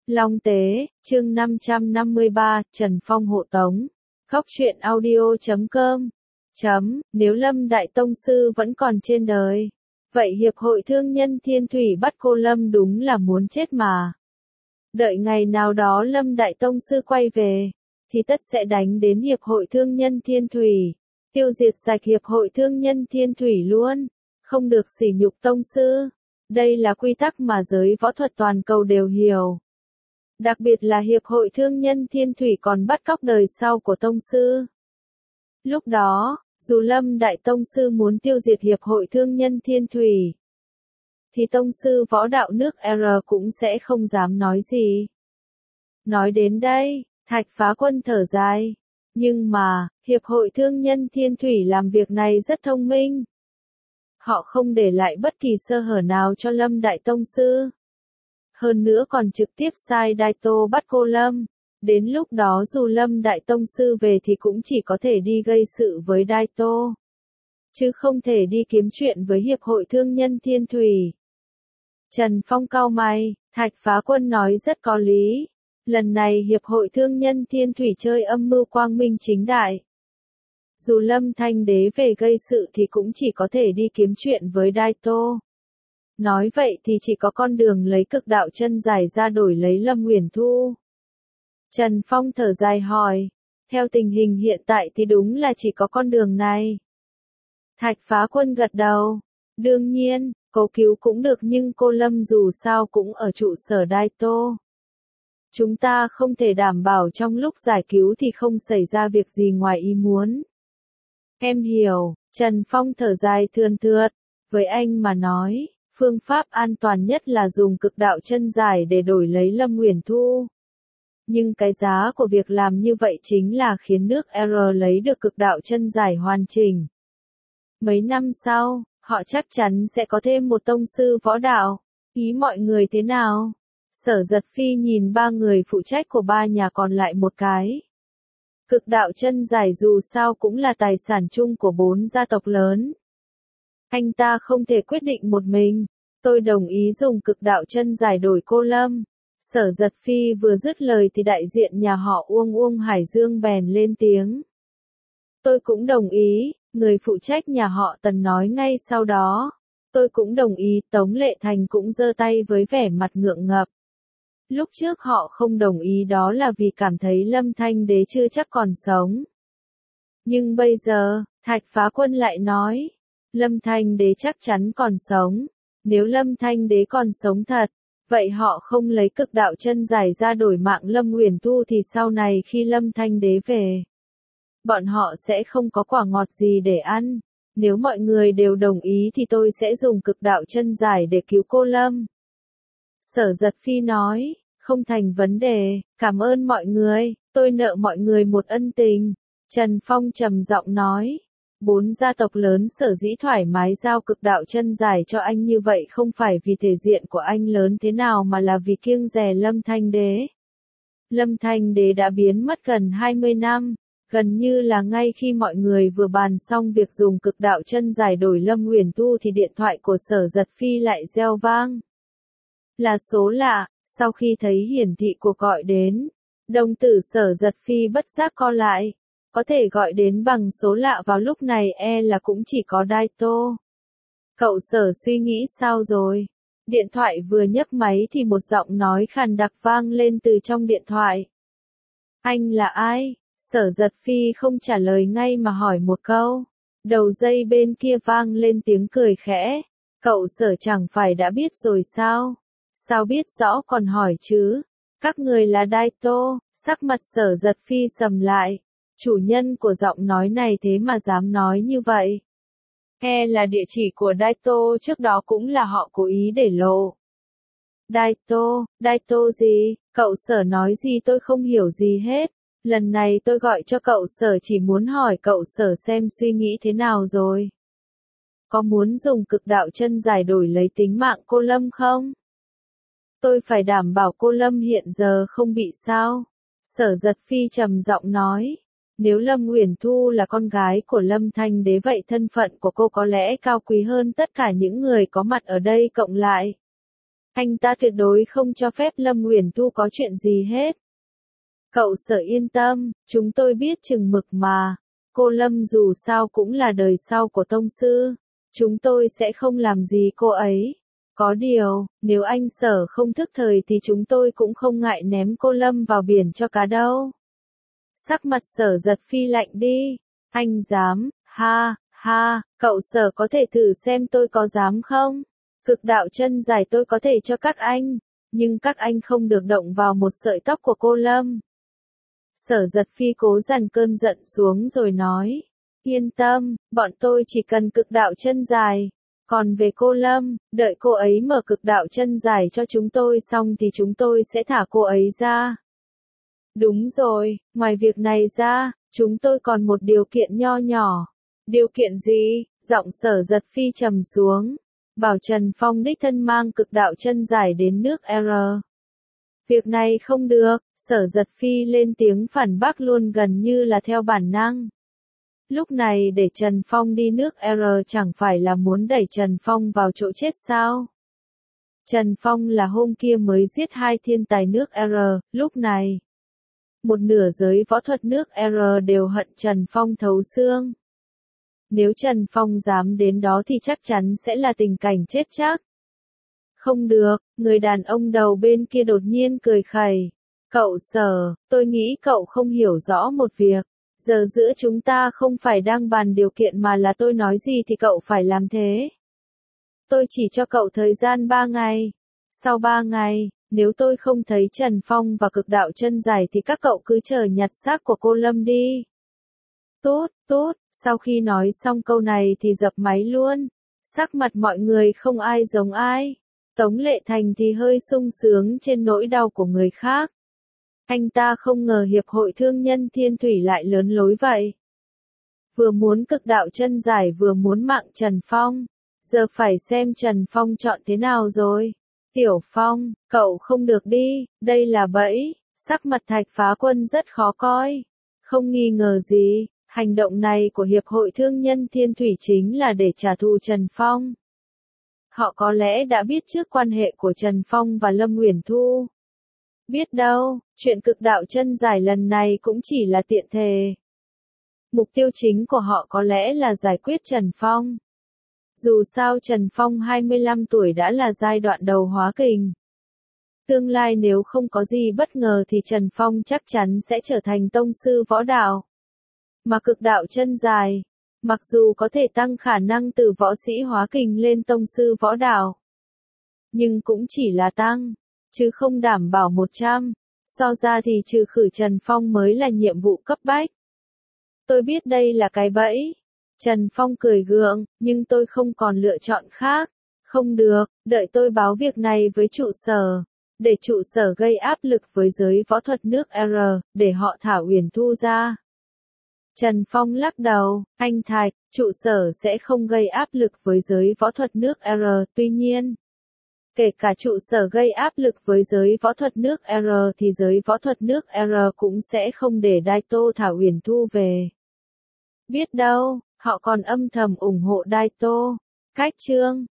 Long Tế, chương 553, Trần Phong hộ tống. Góc truyện audio.com. Nếu Lâm Đại Tông Sư vẫn còn trên đời, vậy Hiệp hội Thương nhân Thiên Thủy bắt cô Lâm đúng là muốn chết mà. Đợi ngày nào đó Lâm Đại Tông Sư quay về, thì tất sẽ đánh đến Hiệp hội Thương nhân Thiên Thủy, tiêu diệt sạch Hiệp hội Thương nhân Thiên Thủy luôn, không được sỉ nhục Tông Sư. Đây là quy tắc mà giới võ thuật toàn cầu đều hiểu. Đặc biệt là Hiệp hội Thương nhân Thiên Thủy còn bắt cóc đời sau của Tông Sư. Lúc đó, dù Lâm Đại Tông Sư muốn tiêu diệt Hiệp hội Thương nhân Thiên Thủy, thì Tông Sư võ đạo nước R cũng sẽ không dám nói gì. Nói đến đây, Thạch Phá Quân thở dài. Nhưng mà, Hiệp hội Thương nhân Thiên Thủy làm việc này rất thông minh. Họ không để lại bất kỳ sơ hở nào cho Lâm Đại Tông Sư. Hơn nữa còn trực tiếp sai Daito bắt cô Lâm. Đến lúc đó dù Lâm Đại Tông Sư về thì cũng chỉ có thể đi gây sự với Daito, chứ không thể đi kiếm chuyện với Hiệp hội Thương nhân Thiên Thủy. Trần Phong cau mày, Thạch Phá Quân nói rất có lý. Lần này Hiệp hội Thương nhân Thiên Thủy chơi âm mưu quang minh chính đại. Dù Lâm Thanh Đế về gây sự thì cũng chỉ có thể đi kiếm chuyện với Daito. Nói vậy thì chỉ có con đường lấy cực đạo chân giải ra đổi lấy Lâm Uyển Thu. Trần Phong thở dài hỏi, theo tình hình hiện tại thì đúng là chỉ có con đường này. Thạch Phá Quân gật đầu, đương nhiên, cầu cứu cũng được nhưng cô Lâm dù sao cũng ở trụ sở Daito. Chúng ta không thể đảm bảo trong lúc giải cứu thì không xảy ra việc gì ngoài ý muốn. Em hiểu, Trần Phong thở dài thườn thượt, với anh mà nói, phương pháp an toàn nhất là dùng cực đạo chân giải để đổi lấy Lâm Uyển Thu. Nhưng cái giá của việc làm như vậy chính là khiến nước R lấy được cực đạo chân giải hoàn chỉnh. Mấy năm sau, họ chắc chắn sẽ có thêm một tông sư võ đạo. Ý mọi người thế nào? Sở Giật Phi nhìn ba người phụ trách của ba nhà còn lại một cái. Cực đạo chân giải dù sao cũng là tài sản chung của 4 gia tộc lớn. Anh ta không thể quyết định một mình. Tôi đồng ý dùng cực đạo chân giải đổi cô Lâm. Sở Giật Phi vừa dứt lời thì đại diện nhà họ Uông Hải Dương bèn lên tiếng. Tôi cũng đồng ý, người phụ trách nhà họ Tần nói ngay sau đó. Tôi cũng đồng ý, Tống Lệ Thành cũng giơ tay với vẻ mặt ngượng ngập. Lúc trước họ không đồng ý đó là vì cảm thấy Lâm Thanh Đế chưa chắc còn sống. Nhưng bây giờ, Thạch Phá Quân lại nói, Lâm Thanh Đế chắc chắn còn sống. Nếu Lâm Thanh Đế còn sống thật, vậy họ không lấy cực đạo chân giải ra đổi mạng Lâm Uyển Thu thì sau này khi Lâm Thanh Đế về, bọn họ sẽ không có quả ngọt gì để ăn. Nếu mọi người đều đồng ý thì tôi sẽ dùng cực đạo chân giải để cứu cô Lâm. Sở Giật Phi nói, không thành vấn đề, cảm ơn mọi người, tôi nợ mọi người một ân tình. Trần Phong trầm giọng nói, 4 gia tộc lớn sở dĩ thoải mái giao cực đạo chân giải cho anh như vậy không phải vì thể diện của anh lớn thế nào mà là vì kiêng dè Lâm Thanh Đế. Lâm Thanh Đế đã biến mất gần 20 năm, gần như là ngay khi mọi người vừa bàn xong việc dùng cực đạo chân giải đổi Lâm Uyển Thu thì điện thoại của Sở Giật Phi lại reo vang. Là số lạ, sau khi thấy hiển thị cuộc gọi đến, đồng tử Sở Giật Phi bất giác co lại. Có thể gọi đến bằng số lạ vào lúc này là cũng chỉ có Daito. Cậu Sở suy nghĩ sao rồi? Điện thoại vừa nhấc máy thì một giọng nói khàn đặc vang lên từ trong điện thoại. Anh là ai? Sở Giật Phi không trả lời ngay mà hỏi một câu. Đầu dây bên kia vang lên tiếng cười khẽ. Cậu Sở chẳng phải đã biết rồi sao? Sao biết rõ còn hỏi chứ? Các người là Daito, sắc mặt Sở Giật Phi sầm lại. Chủ nhân của giọng nói này thế mà dám nói như vậy. Là địa chỉ của Daito trước đó cũng là họ cố ý để lộ. Daito gì? Cậu Sở nói gì tôi không hiểu gì hết. Lần này tôi gọi cho cậu Sở chỉ muốn hỏi cậu Sở xem suy nghĩ thế nào rồi. Có muốn dùng cực đạo chân giải đổi lấy tính mạng cô Lâm không? Tôi phải đảm bảo cô Lâm hiện giờ không bị sao. Sở Giật Phi trầm giọng nói. Nếu Lâm Uyển Thu là con gái của Lâm Thanh Đế vậy thân phận của cô có lẽ cao quý hơn tất cả những người có mặt ở đây cộng lại. Anh ta tuyệt đối không cho phép Lâm Uyển Thu có chuyện gì hết. Cậu Sở yên tâm, chúng tôi biết chừng mực mà. Cô Lâm dù sao cũng là đời sau của tông sư. Chúng tôi sẽ không làm gì cô ấy. Có điều, nếu anh Sở không thức thời thì chúng tôi cũng không ngại ném cô Lâm vào biển cho cá đâu. Sắc mặt Sở Giật Phi lạnh đi. Anh dám, ha, ha, cậu Sở có thể thử xem tôi có dám không? Cực đạo chân dài tôi có thể cho các anh, nhưng các anh không được động vào một sợi tóc của cô Lâm. Sở Giật Phi cố dằn cơn giận xuống rồi nói, yên tâm, bọn tôi chỉ cần cực đạo chân dài. Còn về cô Lâm, đợi cô ấy mở cực đạo chân dài cho chúng tôi xong thì chúng tôi sẽ thả cô ấy ra. Đúng rồi, ngoài việc này ra, chúng tôi còn một điều kiện nho nhỏ. Điều kiện gì? Giọng Sở Giật Phi trầm xuống. Bảo Trần Phong đích thân mang cực đạo chân dài đến nước R. Việc này không được, Sở Giật Phi lên tiếng phản bác luôn gần như là theo bản năng. Lúc này để Trần Phong đi nước R chẳng phải là muốn đẩy Trần Phong vào chỗ chết sao? Trần Phong là hôm kia mới giết 2 thiên tài nước R, lúc này. Một nửa giới võ thuật nước R đều hận Trần Phong thấu xương. Nếu Trần Phong dám đến đó thì chắc chắn sẽ là tình cảnh chết chắc. Không được, người đàn ông đầu bên kia đột nhiên cười khẩy. Cậu Sở, tôi nghĩ cậu không hiểu rõ một việc. Giờ giữa chúng ta không phải đang bàn điều kiện mà là tôi nói gì thì cậu phải làm thế. Tôi chỉ cho cậu thời gian 3 ngày. Sau 3 ngày, nếu tôi không thấy Trần Phong và cực đạo chân dài thì các cậu cứ chờ nhặt xác của cô Lâm đi. Tốt, tốt, sau khi nói xong câu này thì dập máy luôn. Sắc mặt mọi người không ai giống ai. Tống Lệ Thành thì hơi sung sướng trên nỗi đau của người khác. Anh ta không ngờ Hiệp hội Thương nhân Thiên Thủy lại lớn lối vậy. Vừa muốn cực đạo chân dài vừa muốn mạng Trần Phong. Giờ phải xem Trần Phong chọn thế nào rồi. Tiểu Phong, cậu không được đi, đây là bẫy. Sắc mặt Thạch Phá Quân rất khó coi. Không nghi ngờ gì, hành động này của Hiệp hội Thương nhân Thiên Thủy chính là để trả thù Trần Phong. Họ có lẽ đã biết trước quan hệ của Trần Phong và Lâm Uyển Thu. Biết đâu, chuyện cực đạo chân dài lần này cũng chỉ là tiện thể. Mục tiêu chính của họ có lẽ là giải quyết Trần Phong. Dù sao Trần Phong 25 tuổi đã là giai đoạn đầu hóa kình. Tương lai nếu không có gì bất ngờ thì Trần Phong chắc chắn sẽ trở thành tông sư võ đạo. Mà cực đạo chân dài, mặc dù có thể tăng khả năng từ võ sĩ hóa kình lên tông sư võ đạo, nhưng cũng chỉ là tăng, chứ không đảm bảo 100. So ra thì trừ khử Trần Phong mới là nhiệm vụ cấp bách. Tôi biết đây là cái bẫy. Trần Phong cười gượng, nhưng tôi không còn lựa chọn khác. Không được, đợi tôi báo việc này với trụ sở. Để trụ sở gây áp lực với giới võ thuật nước R, để họ thả Uyển Thu ra. Trần Phong lắc đầu, anh Thạch, trụ sở sẽ không gây áp lực với giới võ thuật nước R, tuy nhiên, kể cả trụ sở gây áp lực với giới võ thuật nước R thì giới võ thuật nước R cũng sẽ không để Daito thả Uyển Thu về. Biết đâu, họ còn âm thầm ủng hộ Daito. Cách chương